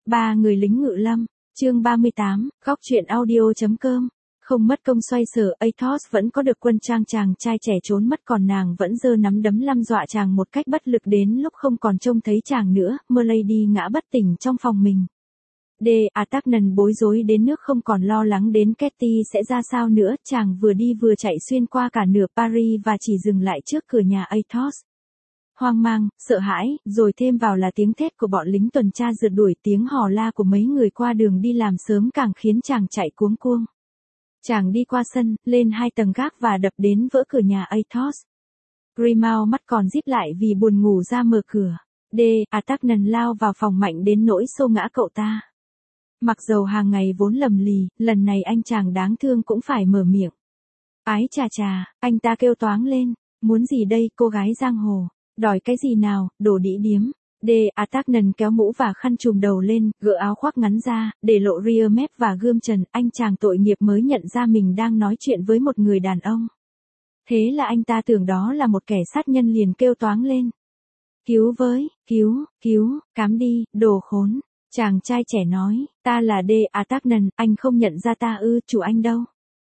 Ba người lính ngự lâm, chương 38, góc truyện audio.com. Không mất công xoay sở, Athos vẫn có được quân trang chàng trai trẻ trốn mất, còn nàng vẫn giơ nắm đấm lăm dọa chàng một cách bất lực, đến lúc không còn trông thấy chàng nữa, Milady ngã bất tỉnh trong phòng mình. D'Artagnan bối rối đến nước không còn lo lắng đến Ketty sẽ ra sao nữa, chàng vừa đi vừa chạy xuyên qua cả nửa Paris và chỉ dừng lại trước cửa nhà Athos. Hoang mang, sợ hãi, rồi thêm vào là tiếng thét của bọn lính tuần tra rượt đuổi, tiếng hò la của mấy người qua đường đi làm sớm càng khiến chàng chạy cuống cuồng. Chàng đi qua sân, lên 2 tầng gác và đập đến vỡ cửa nhà Athos. Grimaud mắt còn díp lại vì buồn ngủ ra mở cửa. D'Artagnan lao vào phòng mạnh đến nỗi xô ngã cậu ta. Mặc dầu hàng ngày vốn lầm lì, lần này anh chàng đáng thương cũng phải mở miệng. Ái chà chà, anh ta kêu toáng lên. Muốn gì đây, cô gái giang hồ? Đòi cái gì nào, đồ đĩ điếm. D'Artagnan kéo mũ và khăn trùm đầu lên, gỡ áo khoác ngắn ra, để lộ ria mép và gươm trần. Anh chàng tội nghiệp mới nhận ra mình đang nói chuyện với một người đàn ông. Thế là anh ta tưởng đó là một kẻ sát nhân, liền kêu toáng lên. Cứu với, cứu, cám đi, đồ khốn. Chàng trai trẻ nói, ta là D'Artagnan, anh không nhận ra ta ư? Chủ anh đâu?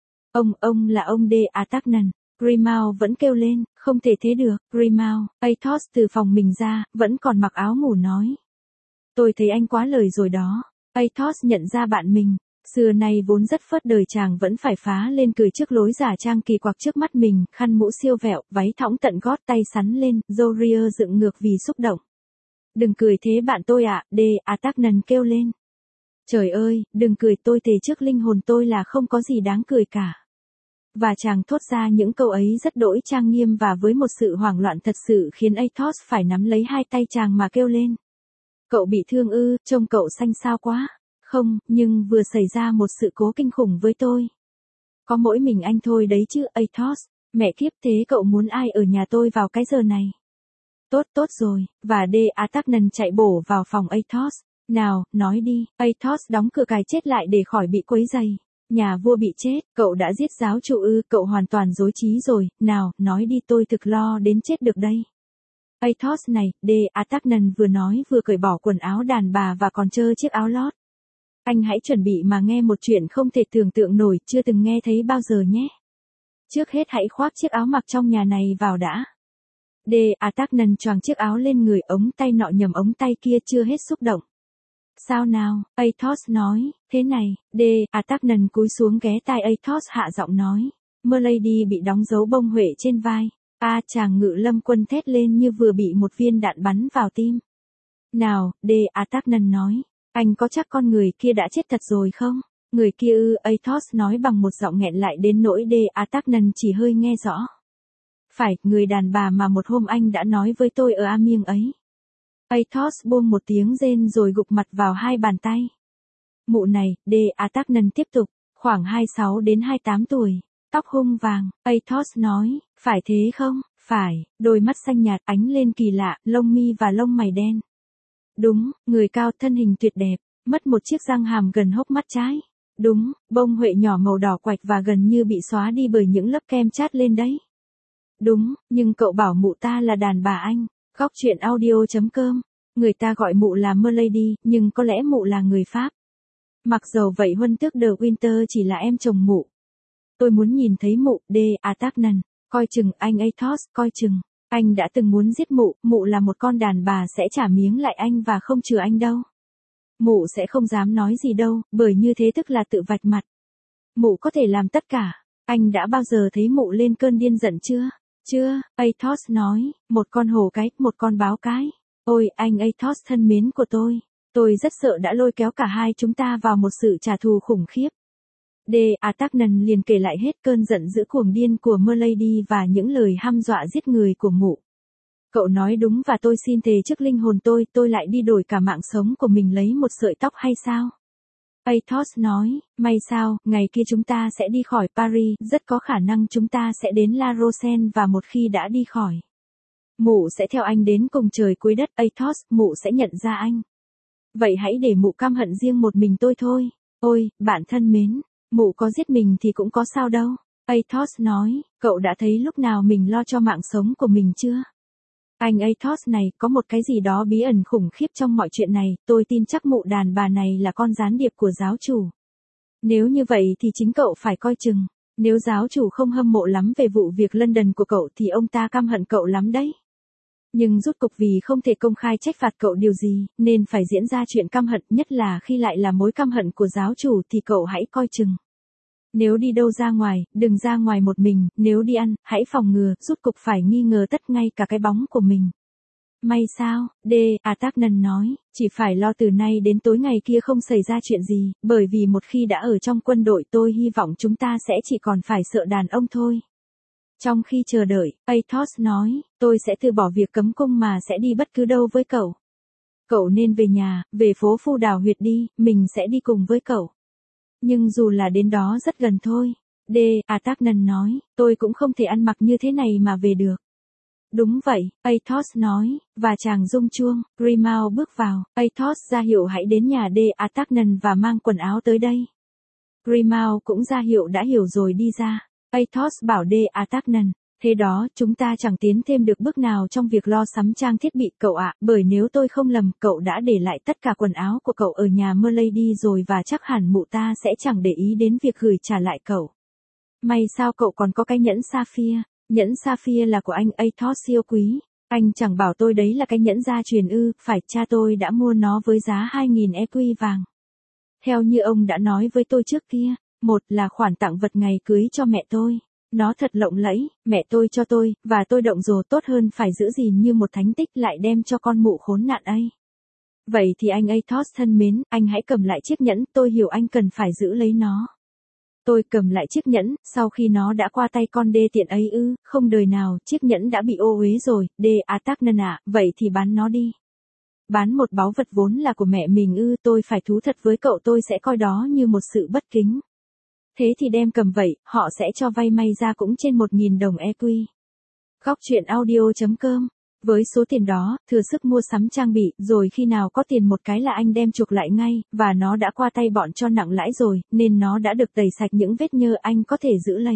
Ông là ông D'Artagnan. Grimaud vẫn kêu lên, không thể thế được, Grimaud. Athos từ phòng mình ra, vẫn còn mặc áo ngủ nói. Tôi thấy anh quá lời rồi đó. Athos nhận ra bạn mình. Xưa nay vốn rất phớt đời, chàng vẫn phải phá lên cười trước lối giả trang kỳ quặc trước mắt mình, khăn mũ siêu vẹo, váy thõng tận gót, tay sắn lên, râu ria dựng ngược vì xúc động. Đừng cười thế bạn tôi ạ, D'Artagnan kêu lên. Trời ơi, đừng cười, tôi thề trước linh hồn tôi là không có gì đáng cười cả. Và chàng thốt ra những câu ấy rất đỗi trang nghiêm và với một sự hoảng loạn thật sự khiến Athos phải nắm lấy hai tay chàng mà kêu lên. Cậu bị thương ư? Trông cậu xanh xao quá. Không, nhưng vừa xảy ra một sự cố kinh khủng với tôi. Có mỗi mình anh thôi đấy chứ, Athos. Mẹ kiếp, thế cậu muốn ai ở nhà tôi vào cái giờ này? Tốt rồi, và D'Artagnan chạy bổ vào phòng Athos. Nào, nói đi. Athos đóng cửa cài chết lại để khỏi bị quấy rầy. Nhà vua bị chết, cậu đã giết giáo chủ ư? Cậu hoàn toàn rối trí rồi, nào, nói đi, tôi thực lo đến chết được đây. Athos này, D'Artagnan vừa nói vừa cởi bỏ quần áo đàn bà và còn trơ chiếc áo lót. Anh hãy chuẩn bị mà nghe một chuyện không thể tưởng tượng nổi, chưa từng nghe thấy bao giờ nhé. Trước hết hãy khoác chiếc áo mặc trong nhà này vào đã. D'Artagnan choàng chiếc áo lên người, ống tay nọ nhầm ống tay kia chưa hết xúc động. Sao nào? Athos nói, thế này. D'Artagnan cúi xuống ghé tai Athos hạ giọng nói. Milady bị đóng dấu bông huệ trên vai. Chàng ngự lâm quân thét lên như vừa bị một viên đạn bắn vào tim. Nào, D'Artagnan nói, anh có chắc con người kia đã chết thật rồi không? Người kia ư? Athos nói bằng một giọng nghẹn lại đến nỗi D'Artagnan chỉ hơi nghe rõ. Phải, người đàn bà mà một hôm anh đã nói với tôi ở Amiens ấy. Athos buông một tiếng rên rồi gục mặt vào hai bàn tay. Mụ này, D'Artagnan tiếp tục, khoảng 26 đến 28 tuổi, tóc hung vàng. Athos nói, phải thế không? Phải, đôi mắt xanh nhạt ánh lên kỳ lạ, lông mi và lông mày đen. Đúng, người cao, thân hình tuyệt đẹp, mất một chiếc răng hàm gần hốc mắt trái. Đúng, bông huệ nhỏ màu đỏ quạch và gần như bị xóa đi bởi những lớp kem chát lên đấy. Đúng, nhưng cậu bảo mụ ta là đàn bà anh. Góc truyện audio.com. Người ta gọi mụ là Milady, nhưng có lẽ mụ là người Pháp. Mặc dầu vậy Huân tước de Winter chỉ là em chồng mụ. Tôi muốn nhìn thấy mụ. D'Artagnan, coi chừng anh Athos, coi chừng. Anh đã từng muốn giết mụ, mụ là một con đàn bà sẽ trả miếng lại anh và không chừa anh đâu. Mụ sẽ không dám nói gì đâu, bởi như thế tức là tự vạch mặt. Mụ có thể làm tất cả. Anh đã bao giờ thấy mụ lên cơn điên giận chưa? Chưa, Athos nói, một con hổ cái, một con báo cái. Ôi, anh Athos thân mến của tôi rất sợ đã lôi kéo cả hai chúng ta vào một sự trả thù khủng khiếp. D'Artagnan liền kể lại hết cơn giận dữ cuồng điên của Milady và những lời hăm dọa giết người của mụ. Cậu nói đúng và tôi xin thề trước linh hồn tôi lại đi đổi cả mạng sống của mình lấy một sợi tóc hay sao? Athos nói, may sao, ngày kia chúng ta sẽ đi khỏi Paris, rất có khả năng chúng ta sẽ đến La Rochelle và một khi đã đi khỏi. Mụ sẽ theo anh đến cùng trời cuối đất. Athos, mụ sẽ nhận ra anh. Vậy hãy để mụ căm hận riêng một mình tôi thôi. Ôi, bạn thân mến, mụ có giết mình thì cũng có sao đâu. Athos nói, cậu đã thấy lúc nào mình lo cho mạng sống của mình chưa? Anh Athos này, có một cái gì đó bí ẩn khủng khiếp trong mọi chuyện này, tôi tin chắc mụ đàn bà này là con gián điệp của giáo chủ. Nếu như vậy thì chính cậu phải coi chừng, nếu giáo chủ không hâm mộ lắm về vụ việc London của cậu thì ông ta căm hận cậu lắm đấy. Nhưng rút cục vì không thể công khai trách phạt cậu điều gì, nên phải diễn ra chuyện căm hận, nhất là khi lại là mối căm hận của giáo chủ thì cậu hãy coi chừng. Nếu đi đâu ra ngoài, đừng ra ngoài một mình, nếu đi ăn, hãy phòng ngừa, rút cục phải nghi ngờ tất ngay cả cái bóng của mình. May sao, Artagnan nói, chỉ phải lo từ nay đến tối ngày kia không xảy ra chuyện gì, bởi vì một khi đã ở trong quân đội tôi hy vọng chúng ta sẽ chỉ còn phải sợ đàn ông thôi. Trong khi chờ đợi, Athos nói, tôi sẽ từ bỏ việc cấm cung mà sẽ đi bất cứ đâu với cậu. Cậu nên về nhà, về phố Phu Đào Huyệt đi, mình sẽ đi cùng với cậu. Nhưng dù là đến đó rất gần thôi. Artagnan nói, tôi cũng không thể ăn mặc như thế này mà về được. Đúng vậy, Athos nói, và chàng rung chuông, Grimaud bước vào, Athos ra hiệu hãy đến nhà Artagnan và mang quần áo tới đây. Grimaud cũng ra hiệu đã hiểu rồi đi ra. Athos bảo Artagnan, thế đó, chúng ta chẳng tiến thêm được bước nào trong việc lo sắm trang thiết bị cậu ạ, bởi nếu tôi không lầm, cậu đã để lại tất cả quần áo của cậu ở nhà Milady rồi và chắc hẳn mụ ta sẽ chẳng để ý đến việc gửi trả lại cậu. May sao cậu còn có cái nhẫn sapphire, nhẫn sapphire là của anh Athos siêu quý, anh chẳng bảo tôi đấy là cái nhẫn gia truyền ư, phải cha tôi đã mua nó với giá 2.000 EQ vàng. Theo như ông đã nói với tôi trước kia, một là khoản tặng vật ngày cưới cho mẹ tôi. Nó thật lộng lẫy, mẹ tôi cho tôi, và tôi động rồ tốt hơn phải giữ gìn như một thánh tích lại đem cho con mụ khốn nạn ấy. Vậy thì anh Athos thân mến, anh hãy cầm lại chiếc nhẫn, tôi hiểu anh cần phải giữ lấy nó. Tôi cầm lại chiếc nhẫn, sau khi nó đã qua tay con đê tiện ấy ư, không đời nào, chiếc nhẫn đã bị ô uế rồi, Artagnan ạ, vậy thì bán nó đi. Bán một báu vật vốn là của mẹ mình ư, tôi phải thú thật với cậu, tôi sẽ coi đó như một sự bất kính. Thế thì đem cầm vậy, họ sẽ cho vay may ra cũng trên 1.000 đồng EQ. Góc truyện audio.com. Với số tiền đó, thừa sức mua sắm trang bị, rồi khi nào có tiền một cái là anh đem chuộc lại ngay, và nó đã qua tay bọn cho nặng lãi rồi, nên nó đã được tẩy sạch những vết nhơ, anh có thể giữ lấy.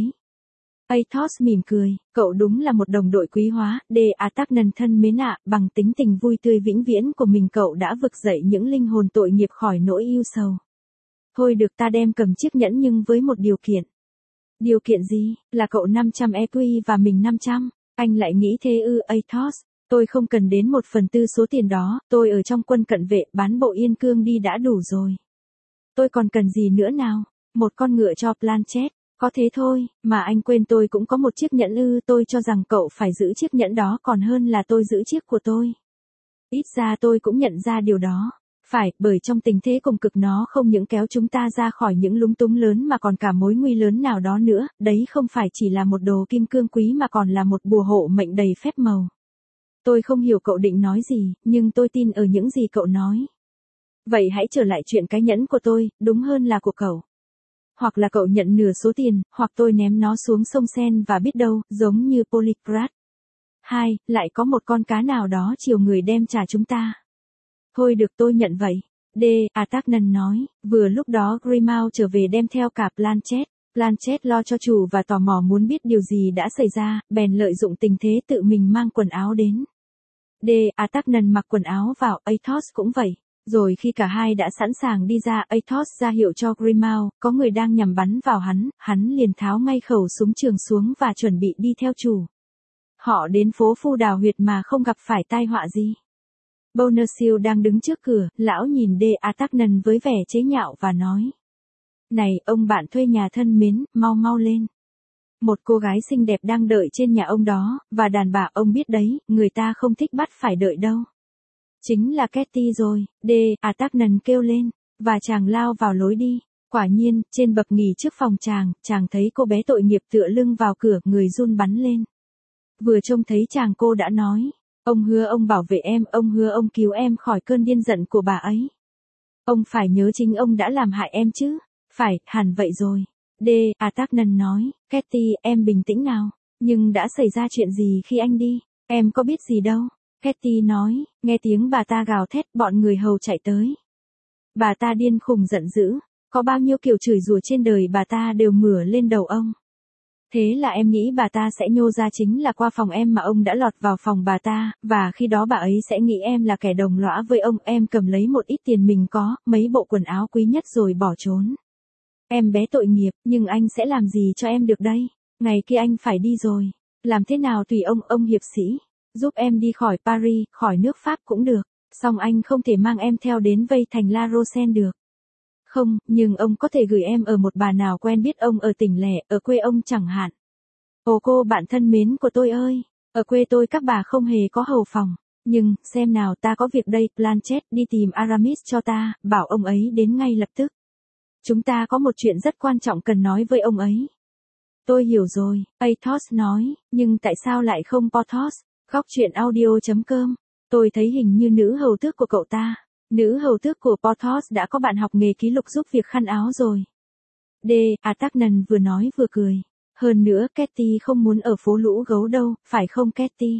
Athos mỉm cười, cậu đúng là một đồng đội quý hóa, Artagnan thân mến ạ, bằng tính tình vui tươi vĩnh viễn của mình cậu đã vực dậy những linh hồn tội nghiệp khỏi nỗi ưu sầu. Thôi được, ta đem cầm chiếc nhẫn nhưng với một điều kiện. Điều kiện gì? Là cậu 500 EQ và mình 500. Anh lại nghĩ thế ư? Athos, tôi không cần đến 1/4 số tiền đó, tôi ở trong quân cận vệ, bán bộ yên cương đi đã đủ rồi. Tôi còn cần gì nữa nào? Một con ngựa cho Planchet, có thế thôi, mà anh quên tôi cũng có một chiếc nhẫn ư? Tôi cho rằng cậu phải giữ chiếc nhẫn đó còn hơn là tôi giữ chiếc của tôi. Ít ra tôi cũng nhận ra điều đó. Phải, bởi trong tình thế cùng cực nó không những kéo chúng ta ra khỏi những lúng túng lớn mà còn cả mối nguy lớn nào đó nữa, đấy không phải chỉ là một đồ kim cương quý mà còn là một bùa hộ mệnh đầy phép màu. Tôi không hiểu cậu định nói gì, nhưng tôi tin ở những gì cậu nói. Vậy hãy trở lại chuyện cái nhẫn của tôi, đúng hơn là của cậu. Hoặc là cậu nhận nửa số tiền, hoặc tôi ném nó xuống sông Sen và biết đâu, giống như Polycrat. 2. Lại có một con cá nào đó chiều người đem trả chúng ta. Thôi được, tôi nhận vậy. Artagnan nói, vừa lúc đó Grimaud trở về đem theo cả Planchet. Planchet lo cho chủ và tò mò muốn biết điều gì đã xảy ra, bèn lợi dụng tình thế tự mình mang quần áo đến. Artagnan mặc quần áo vào, Athos cũng vậy. Rồi khi cả hai đã sẵn sàng đi ra, Athos ra hiệu cho Grimaud, có người đang nhằm bắn vào hắn liền tháo ngay khẩu súng trường xuống và chuẩn bị đi theo chủ. Họ đến phố Phu Đào Huyệt mà không gặp phải tai họa gì. Bonacieux đang đứng trước cửa, lão nhìn Artagnan với vẻ chế nhạo và nói. Này, ông bạn thuê nhà thân mến, mau mau lên. Một cô gái xinh đẹp đang đợi trên nhà ông đó, và đàn bà ông biết đấy, người ta không thích bắt phải đợi đâu. Chính là Ketty rồi, Artagnan kêu lên, và chàng lao vào lối đi. Quả nhiên, trên bậc nghỉ trước phòng chàng thấy cô bé tội nghiệp tựa lưng vào cửa, người run bắn lên. Vừa trông thấy chàng cô đã nói. Ông hứa ông bảo vệ em, ông hứa ông cứu em khỏi cơn điên giận của bà ấy. Ông phải nhớ chính ông đã làm hại em chứ. Phải, hẳn vậy rồi. Artagnan nói, Ketty, em bình tĩnh nào. Nhưng đã xảy ra chuyện gì khi anh đi? Em có biết gì đâu. Ketty nói, nghe tiếng bà ta gào thét, bọn người hầu chạy tới. Bà ta điên khùng giận dữ. Có bao nhiêu kiểu chửi rủa trên đời bà ta đều mửa lên đầu ông. Thế là em nghĩ bà ta sẽ nhô ra chính là qua phòng em mà ông đã lọt vào phòng bà ta, và khi đó bà ấy sẽ nghĩ em là kẻ đồng lõa với ông, em cầm lấy một ít tiền mình có, mấy bộ quần áo quý nhất rồi bỏ trốn. Em bé tội nghiệp, nhưng anh sẽ làm gì cho em được đây? Ngày kia anh phải đi rồi. Làm thế nào tùy ông hiệp sĩ. Giúp em đi khỏi Paris, khỏi nước Pháp cũng được. Song anh không thể mang em theo đến vây thành La Rochelle được. Không, nhưng ông có thể gửi em ở một bà nào quen biết ông ở tỉnh lẻ, ở quê ông chẳng hạn. Ồ cô bạn thân mến của tôi ơi, ở quê tôi các bà không hề có hầu phòng. Nhưng, xem nào ta có việc đây, Blanchett đi tìm Aramis cho ta, bảo ông ấy đến ngay lập tức. Chúng ta có một chuyện rất quan trọng cần nói với ông ấy. Tôi hiểu rồi, Athos nói, nhưng tại sao lại không Porthos? Góc truyện audio.com. Tôi thấy hình như nữ hầu tước của cậu ta, nữ hầu tước của Porthos đã có bạn học nghề ký lục giúp việc khăn áo rồi. Artagnan vừa nói vừa cười. Hơn nữa Ketty không muốn ở phố lũ gấu đâu, phải không Ketty?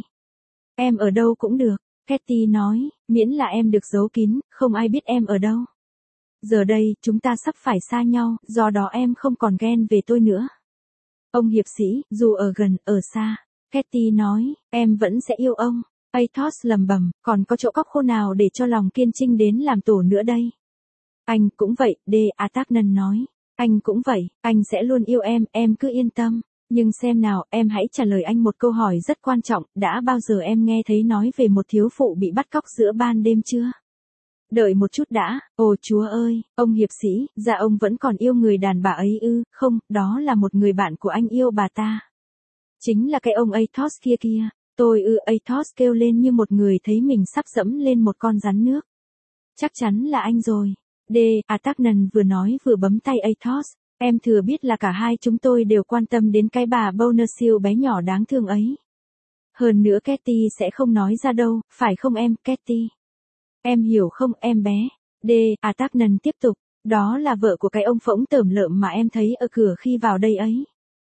Em ở đâu cũng được, Ketty nói, miễn là em được giấu kín, không ai biết em ở đâu. Giờ đây, chúng ta sắp phải xa nhau, do đó em không còn ghen về tôi nữa. Ông hiệp sĩ, dù ở gần, ở xa, Ketty nói, em vẫn sẽ yêu ông. Athos lầm bầm, còn có chỗ cóc khô nào để cho lòng kiên trinh đến làm tổ nữa đây? Anh cũng vậy, Artagnan nói. Anh cũng vậy, anh sẽ luôn yêu em cứ yên tâm. Nhưng xem nào, em hãy trả lời anh một câu hỏi rất quan trọng, đã bao giờ em nghe thấy nói về một thiếu phụ bị bắt cóc giữa ban đêm chưa? Đợi một chút đã, ồ chúa ơi, ông hiệp sĩ, dạ ông vẫn còn yêu người đàn bà ấy ư? Không, đó là một người bạn của anh yêu bà ta. Chính là cái ông Athos kia. Tôi Athos kêu lên như một người thấy mình sắp dẫm lên một con rắn nước. Chắc chắn là anh rồi. Artagnan vừa nói vừa bấm tay Athos. Em thừa biết là cả hai chúng tôi đều quan tâm đến cái bà Bonacieux bé nhỏ đáng thương ấy. Hơn nữa Ketty sẽ không nói ra đâu, phải không em, Ketty? Em hiểu không, em bé? Artagnan tiếp tục. Đó là vợ của cái ông phỗng tởm lợm mà em thấy ở cửa khi vào đây ấy.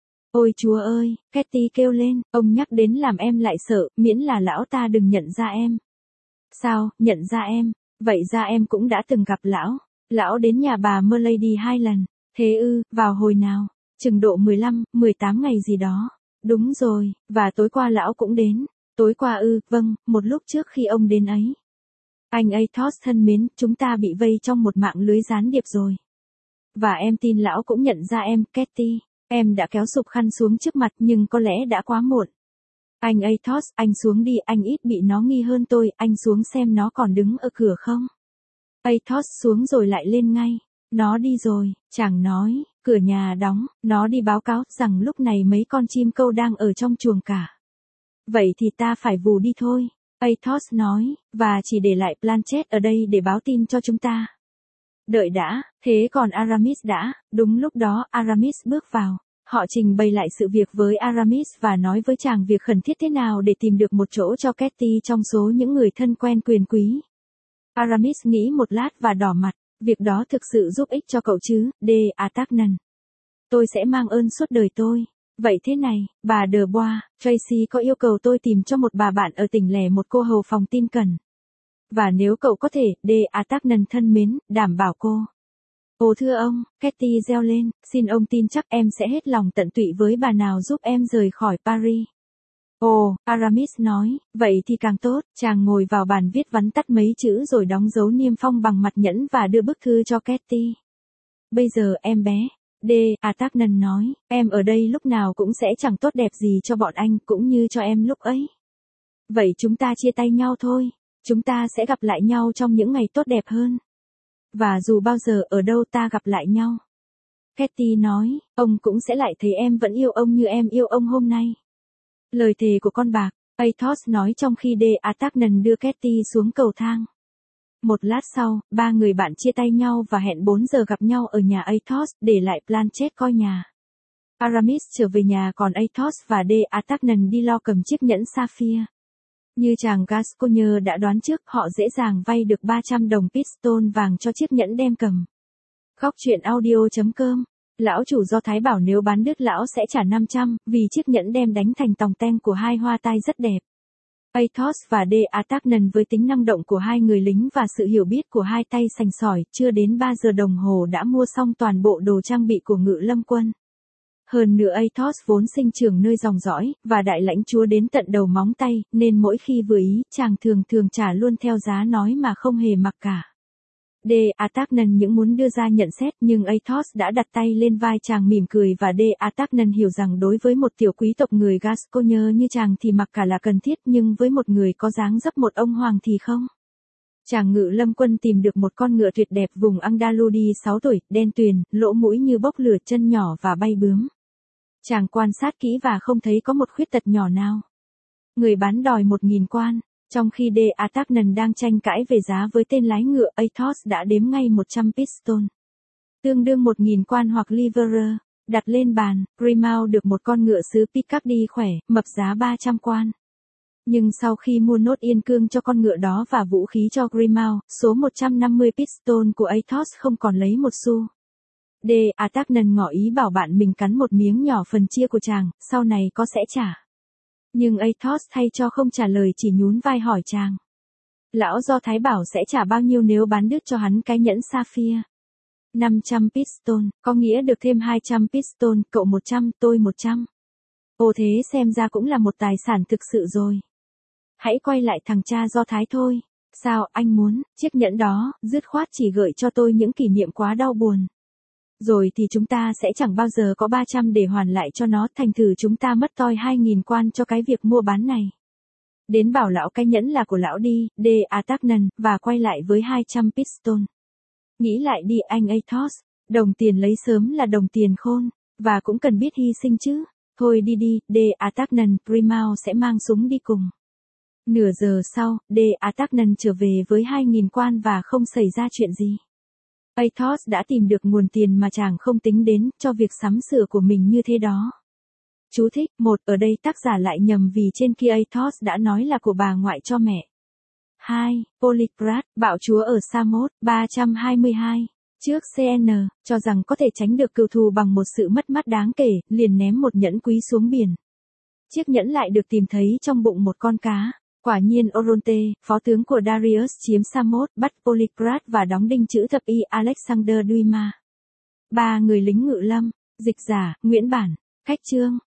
Ôi chúa ơi, Ketty kêu lên, ông nhắc đến làm em lại sợ, miễn là lão ta đừng nhận ra em. Sao, nhận ra em? Vậy ra em cũng đã từng gặp lão. Lão đến nhà bà Milady 2 lần. Thế ư, vào hồi nào? Chừng độ 15, 18 ngày gì đó. Đúng rồi, và tối qua lão cũng đến. Tối qua ư, vâng, một lúc trước khi ông đến ấy. Anh Athos thân mến, chúng ta bị vây trong một mạng lưới gián điệp rồi. Và em tin lão cũng nhận ra em, Ketty. Em đã kéo sụp khăn xuống trước mặt nhưng có lẽ đã quá muộn. Anh Athos, anh xuống đi, anh ít bị nó nghi hơn tôi, anh xuống xem nó còn đứng ở cửa không. Athos xuống rồi lại lên ngay. Nó đi rồi, chàng nói, cửa nhà đóng, nó đi báo cáo rằng lúc này mấy con chim câu đang ở trong chuồng cả. Vậy thì ta phải vù đi thôi. Athos nói, và chỉ để lại Blanchett ở đây để báo tin cho chúng ta. Đợi đã, thế còn Aramis đã, đúng lúc đó Aramis bước vào. Họ trình bày lại sự việc với Aramis và nói với chàng việc khẩn thiết thế nào để tìm được một chỗ cho Ketty trong số những người thân quen quyền quý. Aramis nghĩ một lát và đỏ mặt, việc đó thực sự giúp ích cho cậu chứ, Artagnan. Tôi sẽ mang ơn suốt đời tôi. Vậy thế này, bà de Bois, Tracy có yêu cầu tôi tìm cho một bà bạn ở tỉnh lẻ một cô hầu phòng tin cẩn. Và nếu cậu có thể, Artagnan thân mến, đảm bảo cô. Ồ thưa ông, Ketty reo lên, xin ông tin chắc em sẽ hết lòng tận tụy với bà nào giúp em rời khỏi Paris. Ồ, Aramis nói, vậy thì càng tốt, chàng ngồi vào bàn viết vắn tắt mấy chữ rồi đóng dấu niêm phong bằng mặt nhẫn và đưa bức thư cho Ketty. Bây giờ em bé, Artagnan nói, em ở đây lúc nào cũng sẽ chẳng tốt đẹp gì cho bọn anh cũng như cho em lúc ấy. Vậy chúng ta chia tay nhau thôi, chúng ta sẽ gặp lại nhau trong những ngày tốt đẹp hơn. Và dù bao giờ ở đâu ta gặp lại nhau. Ketty nói, ông cũng sẽ lại thấy em vẫn yêu ông như em yêu ông hôm nay. Lời thề của con bạc, Athos nói trong khi Artagnan đưa Ketty xuống cầu thang. Một lát sau, ba người bạn chia tay nhau và hẹn 4 giờ gặp nhau ở nhà Athos, để lại Blanchett coi nhà. Aramis trở về nhà còn Athos và Artagnan đi lo cầm chiếc nhẫn sapphire. Như chàng Gascoigne đã đoán trước, họ dễ dàng vay được 300 đồng piston vàng cho chiếc nhẫn đem cầm. Góc truyện audio.com. Lão chủ Do Thái bảo nếu bán đứt lão sẽ trả 500, vì chiếc nhẫn đem đánh thành tòng ten của hai hoa tai rất đẹp. Athos và Artagnan với tính năng động của hai người lính và sự hiểu biết của hai tay sành sỏi, chưa đến 3 giờ đồng hồ đã mua xong toàn bộ đồ trang bị của Ngự Lâm quân. Hơn nữa Athos vốn sinh trưởng nơi dòng dõi, và đại lãnh chúa đến tận đầu móng tay, nên mỗi khi vừa ý, chàng thường thường trả luôn theo giá nói mà không hề mặc cả. D. Artagnan những muốn đưa ra nhận xét, nhưng Athos đã đặt tay lên vai chàng mỉm cười, và D. Artagnan hiểu rằng đối với một tiểu quý tộc người Gascogne như chàng thì mặc cả là cần thiết, nhưng với một người có dáng dấp một ông hoàng thì không. Chàng Ngự Lâm Quân tìm được một con ngựa tuyệt đẹp vùng Andalusi 6 tuổi, đen tuyền, lỗ mũi như bốc lửa, chân nhỏ và bay bướm. Chàng quan sát kỹ và không thấy có một khuyết tật nhỏ nào. Người bán đòi 1.000 quan. Trong khi D. Artagnan đang tranh cãi về giá với tên lái ngựa, Athos đã đếm ngay 100 piston, tương đương 1.000 quan hoặc livre, đặt lên bàn. Grimaud được một con ngựa xứ Picardy khỏe, mập, giá 300 quan. Nhưng sau khi mua nốt yên cương cho con ngựa đó và vũ khí cho Grimaud, số 150 piston của Athos không còn lấy một xu. D. Artagnan ngỏ ý bảo bạn mình cắn một miếng nhỏ phần chia của chàng, sau này có sẽ trả. Nhưng Athos thay cho không trả lời, chỉ nhún vai hỏi chàng. Lão Do Thái bảo sẽ trả bao nhiêu nếu bán đứt cho hắn cái nhẫn sapphire? 500 piston, có nghĩa được thêm 200 piston, cậu 100, tôi 100. Ồ, thế xem ra cũng là một tài sản thực sự rồi. Hãy quay lại thằng cha Do Thái thôi. Sao, anh muốn, chiếc nhẫn đó, dứt khoát chỉ gợi cho tôi những kỷ niệm quá đau buồn. Rồi thì chúng ta sẽ chẳng bao giờ có 300 để hoàn lại cho nó, thành thử chúng ta mất toi 2.000 quan cho cái việc mua bán này. Đến bảo lão cái nhẫn là của lão đi, D. Artagnan, và quay lại với 200 piston. Nghĩ lại đi anh Athos, đồng tiền lấy sớm là đồng tiền khôn, và cũng cần biết hy sinh chứ. Thôi đi đi, D. Artagnan, Grimaud sẽ mang súng đi cùng. Nửa giờ sau, D. Artagnan trở về với 2.000 quan và không xảy ra chuyện gì. Athos đã tìm được nguồn tiền mà chàng không tính đến, cho việc sắm sửa của mình như thế đó. Chú thích, 1. Ở đây tác giả lại nhầm vì trên kia Athos đã nói là của bà ngoại cho mẹ. 2. Polycrat, bạo chúa ở Samos, 322. Trước CN, cho rằng có thể tránh được cừu thù bằng một sự mất mát đáng kể, liền ném một nhẫn quý xuống biển. Chiếc nhẫn lại được tìm thấy trong bụng một con cá. Quả nhiên Oronte, phó tướng của Darius chiếm Samos, bắt Polycrat và đóng đinh chữ thập y Alexander Dumas. 3 người lính ngự lâm, dịch giả, Nguyễn Bản, khách chương.